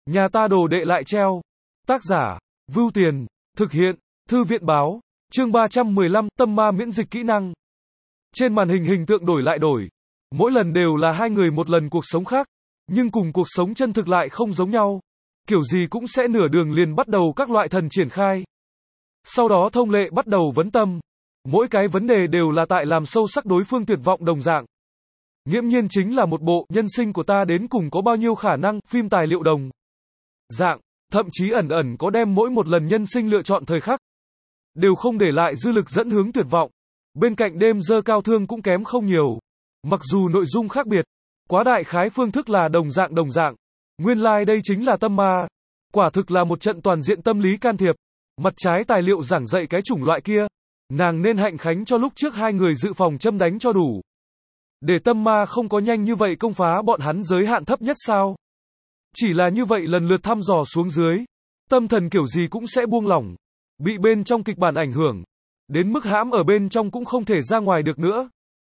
Nhà ta đồ đệ lại treo. Tác giả, Vưu Tiền, thực hiện, Thư viện báo, chương 315, tâm ma miễn dịch kỹ năng. Trên màn hình hình tượng đổi lại đổi. Mỗi lần đều là hai người một lần cuộc sống khác, nhưng cùng cuộc sống chân thực lại không giống nhau. Kiểu gì cũng sẽ nửa đường liền bắt đầu các loại thần triển khai. Sau đó thông lệ bắt đầu vấn tâm. Mỗi cái vấn đề đều là tại làm sâu sắc đối phương tuyệt vọng đồng dạng. Nghiễm nhiên chính là một bộ nhân sinh của ta đến cùng có bao nhiêu khả năng, phim tài liệu đồng dạng, thậm chí ẩn ẩn có đem mỗi một lần nhân sinh lựa chọn thời khắc đều không để lại dư lực dẫn hướng tuyệt vọng. Bên cạnh đêm dơ cao thương cũng kém không nhiều. Mặc dù nội dung khác biệt, quá đại khái phương thức là đồng dạng. Nguyên lai đây chính là tâm ma. Quả thực là một trận toàn diện tâm lý can thiệp. Mặt trái tài liệu giảng dạy cái chủng loại kia. Nàng nên hạnh khánh cho lúc trước hai người dự phòng châm đánh cho đủ. Để tâm ma không có nhanh như vậy công phá bọn hắn giới hạn thấp nhất sao? Chỉ là như vậy lần lượt thăm dò xuống dưới. Tâm thần kiểu gì cũng sẽ buông lỏng. Bị bên trong kịch bản ảnh hưởng. Đến mức hãm ở bên trong cũng không thể ra ngoài được nữa.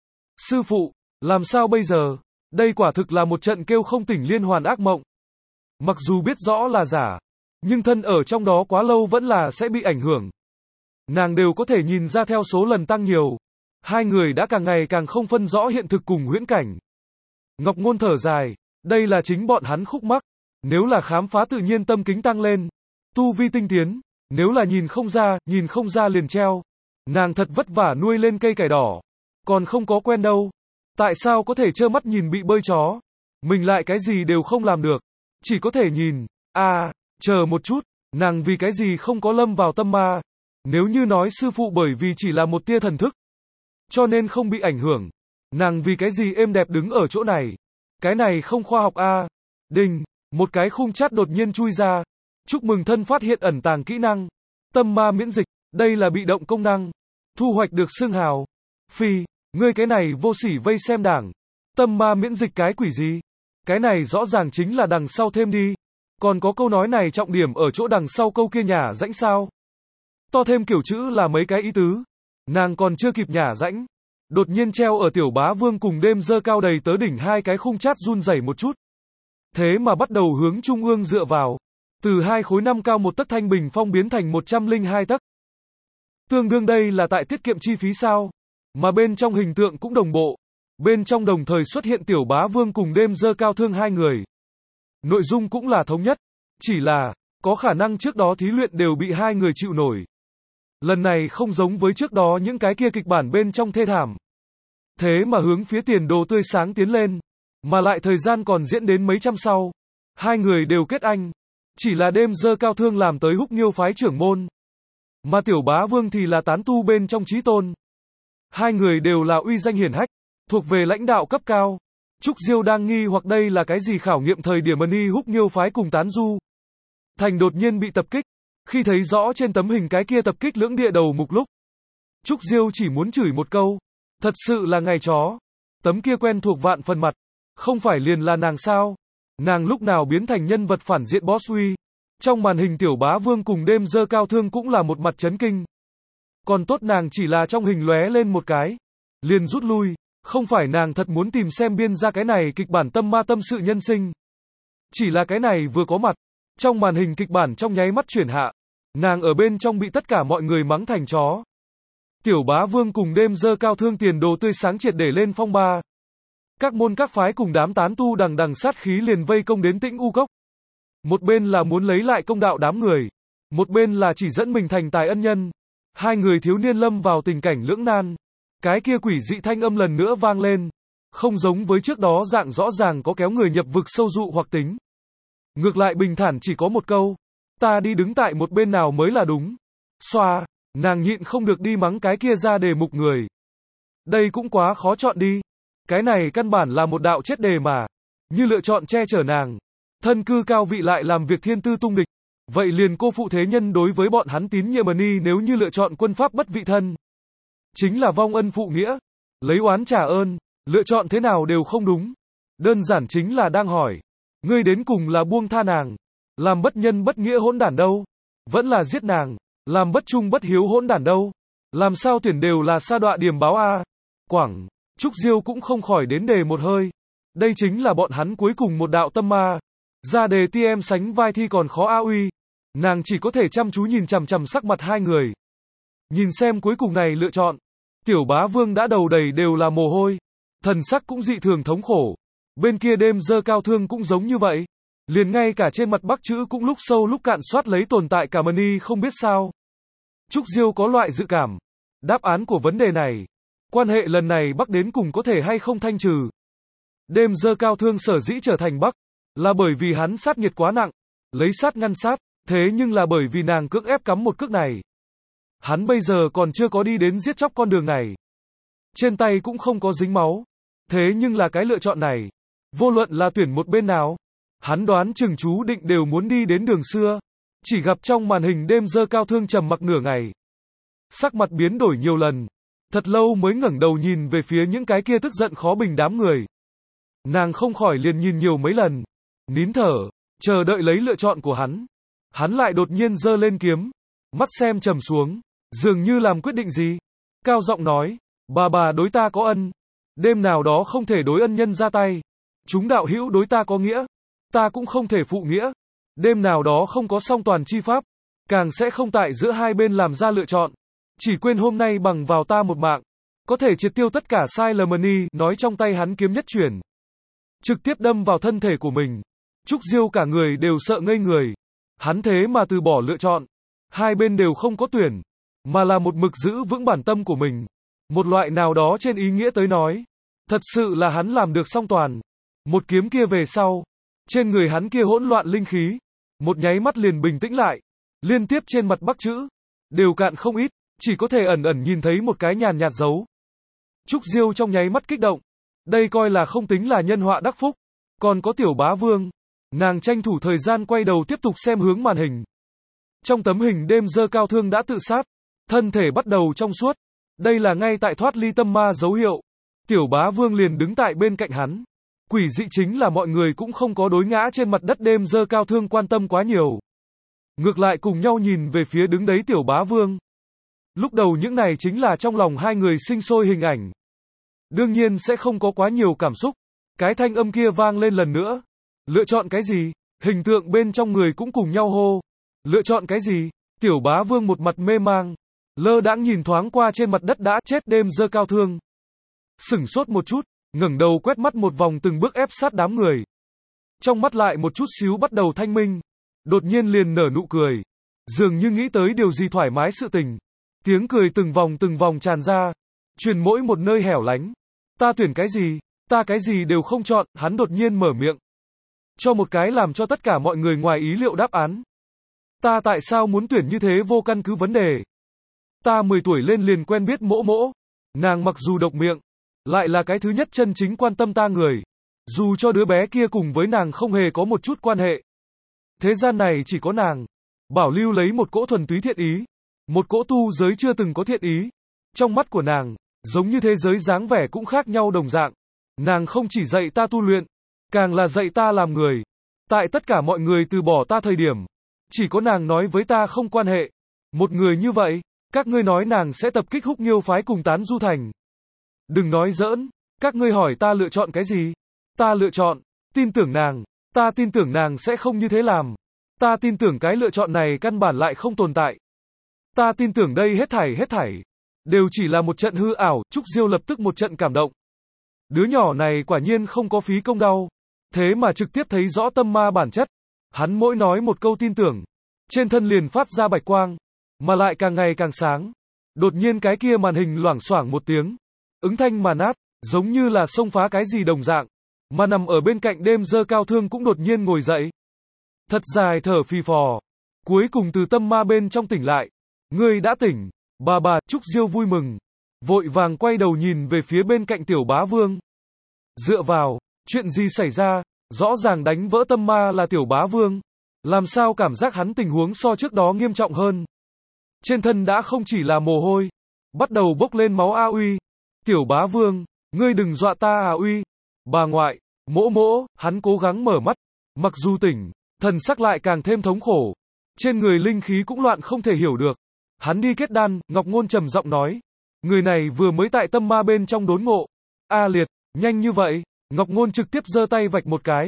Sư phụ, làm sao bây giờ? Đây quả thực là một trận kêu không tỉnh liên hoàn ác mộng. Mặc dù biết rõ là giả, nhưng thân ở trong đó quá lâu vẫn là sẽ bị ảnh hưởng. Nàng đều có thể nhìn ra theo số lần tăng nhiều. Hai người đã càng ngày càng không phân rõ hiện thực cùng huyễn cảnh. Ngọc Ngôn thở dài, đây là chính bọn hắn khúc mắc. Nếu là khám phá tự nhiên tâm kính tăng lên, tu vi tinh tiến, nếu là nhìn không ra liền treo. Nàng thật vất vả nuôi lên cây cải đỏ, còn không có quen đâu. Tại sao có thể trơ mắt nhìn bị bơi chó? Mình lại cái gì đều không làm được, chỉ có thể nhìn. Chờ một chút, nàng vì cái gì không có lâm vào tâm ma? Nếu như nói sư phụ bởi vì chỉ là một tia thần thức, cho nên không bị ảnh hưởng, nàng vì cái gì êm đẹp đứng ở chỗ này? Cái này không khoa học a. Đinh, một cái khung chat đột nhiên chui ra. Chúc mừng thân phát hiện ẩn tàng kỹ năng. Tâm ma miễn dịch, đây là bị động công năng. Thu hoạch được xưng hào. Phi, ngươi cái này vô sỉ vây xem đảng. Tâm ma miễn dịch cái quỷ gì? Cái này rõ ràng chính là đằng sau thêm đi. Còn có câu nói này trọng điểm ở chỗ đằng sau câu kia nhả rãnh sao? To thêm kiểu chữ là mấy cái ý tứ. Nàng còn chưa kịp nhả rãnh. Đột nhiên treo ở Tiểu Bá Vương cùng đêm dơ cao đầy tớ đỉnh hai cái khung chat run rẩy một chút. Thế mà bắt đầu hướng trung ương dựa vào. Từ 2 khối 5 cao 1 tấc thanh bình phong biến thành 102 tấc. Tương đương đây là tại tiết kiệm chi phí sao? Mà bên trong hình tượng cũng đồng bộ. Bên trong đồng thời xuất hiện Tiểu Bá Vương cùng đêm dơ cao thương hai người. Nội dung cũng là thống nhất. Chỉ là, có khả năng trước đó thí luyện đều bị hai người chịu nổi. Lần này không giống với trước đó những cái kia kịch bản bên trong thê thảm. Thế mà hướng phía tiền đồ tươi sáng tiến lên. Mà lại thời gian còn diễn đến mấy trăm sau. Hai người đều kết anh. Chỉ là đêm dơ cao thương làm tới Húc Nghiêu phái trưởng môn. Mà Tiểu Bá Vương thì là tán tu bên trong chí tôn. Hai người đều là uy danh hiển hách, thuộc về lãnh đạo cấp cao. Trúc Diêu đang nghi hoặc đây là cái gì khảo nghiệm thời điểm Ni Húc Nghiêu phái cùng tán du. Thành đột nhiên bị tập kích. Khi thấy rõ trên tấm hình cái kia tập kích lưỡng địa đầu mục lúc. Trúc Diêu chỉ muốn chửi một câu. Thật sự là ngày chó. Tấm kia quen thuộc vạn phần mặt. Không phải liền là nàng sao? Nàng lúc nào biến thành nhân vật phản diện boss uy. Trong màn hình Tiểu Bá Vương cùng đêm dơ cao thương cũng là một mặt chấn kinh. Còn tốt nàng chỉ là trong hình lóe lên một cái. Liền rút lui. Không phải nàng thật muốn tìm xem biên ra cái này kịch bản tâm ma tâm sự nhân sinh. Chỉ là cái này vừa có mặt. Trong màn hình kịch bản trong nháy mắt chuyển hạ. Nàng ở bên trong bị tất cả mọi người mắng thành chó. Tiểu Bá Vương cùng đêm dơ cao thương tiền đồ tươi sáng triệt để lên phong ba. Các môn các phái cùng đám tán tu đằng sát khí liền vây công đến Tĩnh U Cốc. Một bên là muốn lấy lại công đạo đám người. Một bên là chỉ dẫn mình thành tài ân nhân. Hai người thiếu niên lâm vào tình cảnh lưỡng nan. Cái kia quỷ dị thanh âm lần nữa vang lên. Không giống với trước đó dạng rõ ràng có kéo người nhập vực sâu dụ hoặc tính. Ngược lại bình thản chỉ có một câu. Ta đi đứng tại một bên nào mới là đúng. Xoa, nàng nhịn không được đi mắng cái kia ra đề mục người. Đây cũng quá khó chọn đi. Cái này căn bản là một đạo chết đề mà. Như lựa chọn che chở nàng. Thân cư cao vị lại làm việc thiên tư tung địch. Vậy liền cô phụ thế nhân đối với bọn hắn tín nhiệm Ni nếu như lựa chọn quân pháp bất vị thân. Chính là vong ân phụ nghĩa. Lấy oán trả ơn. Lựa chọn thế nào đều không đúng. Đơn giản chính là đang hỏi. Ngươi đến cùng là buông tha nàng. Làm bất nhân bất nghĩa hỗn đản đâu. Vẫn là giết nàng. Làm bất trung bất hiếu hỗn đản đâu. Làm sao tuyển đều là sa đọa điểm báo a. Quảng. Trúc Diêu cũng không khỏi đến đề một hơi. Đây chính là bọn hắn cuối cùng một đạo tâm ma. Ra đề TM sánh vai thi còn khó a uy. Nàng chỉ có thể chăm chú nhìn chằm chằm sắc mặt hai người. Nhìn xem cuối cùng này lựa chọn. Tiểu bá vương đã đầu đầy đều là mồ hôi. Thần sắc cũng dị thường thống khổ. Bên kia đêm dơ cao thương cũng giống như vậy. Liền ngay cả trên mặt Bắc chữ cũng lúc sâu lúc cạn soát lấy tồn tại cả Mani không biết sao. Trúc Diêu có loại dự cảm. Đáp án của vấn đề này. Quan hệ lần này Bắc đến cùng có thể hay không thanh trừ. Đêm dơ cao thương sở dĩ trở thành Bắc. Là bởi vì hắn sát nghiệt quá nặng. Lấy sát ngăn sát. Thế nhưng là bởi vì nàng cưỡng ép cắm một cước này. Hắn bây giờ còn chưa có đi đến giết chóc con đường này. Trên tay cũng không có dính máu. Thế nhưng là cái lựa chọn này. Vô luận là tuyển một bên nào. Hắn đoán chừng chú định đều muốn đi đến đường xưa. Chỉ gặp trong màn hình đêm dơ cao thương trầm mặc nửa ngày. Sắc mặt biến đổi nhiều lần. Thật lâu mới ngẩng đầu nhìn về phía những cái kia tức giận khó bình đám người. Nàng không khỏi liền nhìn nhiều mấy lần. Nín thở, chờ đợi lấy lựa chọn của hắn. Hắn lại đột nhiên giơ lên kiếm. Mắt xem trầm xuống. Dường như làm quyết định gì. Cao giọng nói. Bà đối ta có ân. Đêm nào đó không thể đối ân nhân ra tay. Chúng đạo hữu đối ta có nghĩa. Ta cũng không thể phụ nghĩa. Đêm nào đó không có song toàn chi pháp. Càng sẽ không tại giữa hai bên làm ra lựa chọn. Chỉ quên hôm nay bằng vào ta một mạng. Có thể triệt tiêu tất cả sai lầm Mani, nói trong tay hắn kiếm nhất chuyển. Trực tiếp đâm vào thân thể của mình. Trúc Diêu cả người đều sợ ngây người. Hắn thế mà từ bỏ lựa chọn. Hai bên đều không có tuyển. Mà là một mực giữ vững bản tâm của mình. Một loại nào đó trên ý nghĩa tới nói. Thật sự là hắn làm được song toàn. Một kiếm kia về sau. Trên người hắn kia hỗn loạn linh khí. Một nháy mắt liền bình tĩnh lại. Liên tiếp trên mặt Bắc chữ. Đều cạn không ít. Chỉ có thể ẩn ẩn nhìn thấy một cái nhàn nhạt dấu. Trúc Diêu trong nháy mắt kích động. Đây coi là không tính là nhân họa đắc phúc. Còn có tiểu bá vương. Nàng tranh thủ thời gian quay đầu tiếp tục xem hướng màn hình. Trong tấm hình đêm dơ cao thương đã tự sát. Thân thể bắt đầu trong suốt. Đây là ngay tại thoát ly tâm ma dấu hiệu. Tiểu bá vương liền đứng tại bên cạnh hắn. Quỷ dị chính là mọi người cũng không có đối ngã trên mặt đất đêm dơ cao thương quan tâm quá nhiều. Ngược lại cùng nhau nhìn về phía đứng đấy tiểu bá vương. Lúc đầu những này chính là trong lòng hai người sinh sôi hình ảnh. Đương nhiên sẽ không có quá nhiều cảm xúc. Cái thanh âm kia vang lên lần nữa. Lựa chọn cái gì? Hình tượng bên trong người cũng cùng nhau hô. Lựa chọn cái gì? Tiểu bá vương một mặt mê mang. Lơ đãng nhìn thoáng qua trên mặt đất đã chết đêm dơ cao thương. Sửng sốt một chút, ngẩng đầu quét mắt một vòng từng bước ép sát đám người. Trong mắt lại một chút xíu bắt đầu thanh minh. Đột nhiên liền nở nụ cười. Dường như nghĩ tới điều gì thoải mái sự tình. Tiếng cười từng vòng tràn ra. Truyền mỗi một nơi hẻo lánh. Ta tuyển cái gì? Ta cái gì đều không chọn. Hắn đột nhiên mở miệng. Cho một cái làm cho tất cả mọi người ngoài ý liệu đáp án. Ta tại sao muốn tuyển như thế vô căn cứ vấn đề? Ta 10 tuổi lên liền quen biết mỗ mỗ. Nàng mặc dù độc miệng. Lại là cái thứ nhất chân chính quan tâm ta người. Dù cho đứa bé kia cùng với nàng không hề có một chút quan hệ. Thế gian này chỉ có nàng. Bảo lưu lấy một cỗ thuần túy thiện ý. Một cỗ tu giới chưa từng có thiện ý. Trong mắt của nàng, giống như thế giới dáng vẻ cũng khác nhau đồng dạng. Nàng không chỉ dạy ta tu luyện, càng là dạy ta làm người. Tại tất cả mọi người từ bỏ ta thời điểm, chỉ có nàng nói với ta không quan hệ. Một người như vậy, các ngươi nói nàng sẽ tập kích Húc Nghiêu phái cùng Tán Du Thành. Đừng nói giỡn, các ngươi hỏi ta lựa chọn cái gì? Ta lựa chọn, tin tưởng nàng, ta tin tưởng nàng sẽ không như thế làm. Ta tin tưởng cái lựa chọn này căn bản lại không tồn tại. Ta tin tưởng đây hết thảy, đều chỉ là một trận hư ảo. Trúc Diêu lập tức một trận cảm động. Đứa nhỏ này quả nhiên không có phí công đau. Thế mà trực tiếp thấy rõ tâm ma bản chất. Hắn mỗi nói một câu tin tưởng, trên thân liền phát ra bạch quang, mà lại càng ngày càng sáng. Đột nhiên cái kia màn hình loảng xoảng một tiếng, ứng thanh mà nát, giống như là xông phá cái gì đồng dạng. Mà nằm ở bên cạnh đêm dơ cao thương cũng đột nhiên ngồi dậy. Thật dài thở phì phò. Cuối cùng từ tâm ma bên trong tỉnh lại. Ngươi đã tỉnh. Bà, Trúc Diêu vui mừng. Vội vàng quay đầu nhìn về phía bên cạnh tiểu bá vương. Dựa vào, chuyện gì xảy ra? Rõ ràng đánh vỡ tâm ma là tiểu bá vương. Làm sao cảm giác hắn tình huống so trước đó nghiêm trọng hơn? Trên thân đã không chỉ là mồ hôi, bắt đầu bốc lên máu a uy. Tiểu bá vương, ngươi đừng dọa ta à uy. Bà ngoại, mỗ, hắn cố gắng mở mắt. Mặc dù tỉnh, thần sắc lại càng thêm thống khổ. Trên người linh khí cũng loạn không thể hiểu được. Hắn đi kết đan, Ngọc Ngôn trầm giọng nói. Người này vừa mới tại tâm ma bên trong đốn ngộ. A liệt, nhanh như vậy. Ngọc Ngôn trực tiếp giơ tay vạch một cái.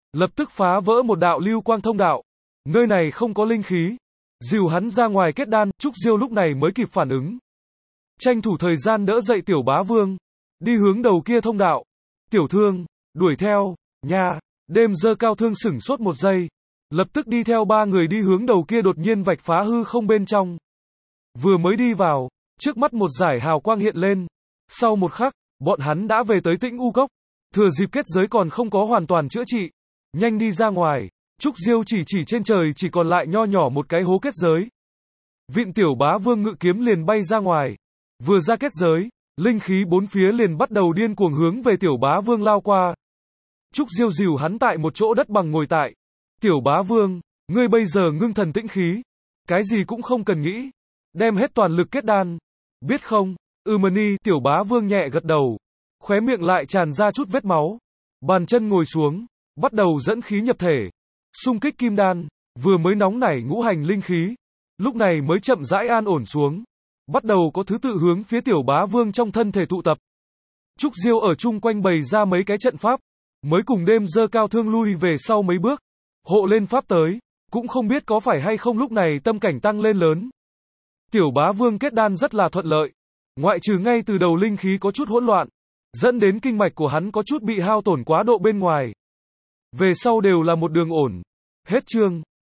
lập tức phá vỡ một đạo lưu quang thông đạo. Nơi này không có linh khí. Dìu hắn ra ngoài kết đan, Trúc Diêu lúc này mới kịp phản ứng. Tranh thủ thời gian đỡ dậy Tiểu Bá Vương. Đi hướng đầu kia thông đạo. Tiểu Thương, đuổi theo, nha. Đêm giơ cao thương sửng sốt một giây. Lập tức đi theo ba người đi hướng đầu kia đột nhiên vạch phá hư không bên trong. Vừa mới đi vào, trước mắt một dải hào quang hiện lên. Sau một khắc, bọn hắn đã về tới Tĩnh U Cốc. Thừa dịp kết giới còn không có hoàn toàn chữa trị. Nhanh đi ra ngoài. Trúc Diêu chỉ trên trời chỉ còn lại nho nhỏ một cái hố kết giới. Vịn Tiểu Bá Vương ngự kiếm liền bay ra ngoài. Vừa ra kết giới, linh khí bốn phía liền bắt đầu điên cuồng hướng về Tiểu Bá Vương lao qua. Trúc Diêu dìu hắn tại một chỗ đất bằng ngồi tại. Tiểu Bá Vương, ngươi bây giờ ngưng thần tĩnh khí. Cái gì cũng không cần nghĩ. Đem hết toàn lực kết đan. Biết không? Mani, Tiểu Bá Vương nhẹ gật đầu. Khóe miệng lại tràn ra chút vết máu. Bàn chân ngồi xuống. Bắt đầu dẫn khí nhập thể. Xung kích kim đan. Vừa mới nóng nảy ngũ hành linh khí. Lúc này mới chậm rãi an ổn xuống. Bắt đầu có thứ tự hướng phía Tiểu Bá Vương trong thân thể tụ tập. Trúc Diêu ở chung quanh bày ra mấy cái trận pháp. Mới cùng đêm giơ cao thương lui về sau mấy bước. Hộ lên pháp tới. Cũng không biết có phải hay không lúc này tâm cảnh tăng lên lớn. Tiểu Bá Vương kết đan rất là thuận lợi. Ngoại trừ ngay từ đầu linh khí có chút hỗn loạn. Dẫn đến kinh mạch của hắn có chút bị hao tổn quá độ bên ngoài. Về sau đều là một đường ổn. Hết chương.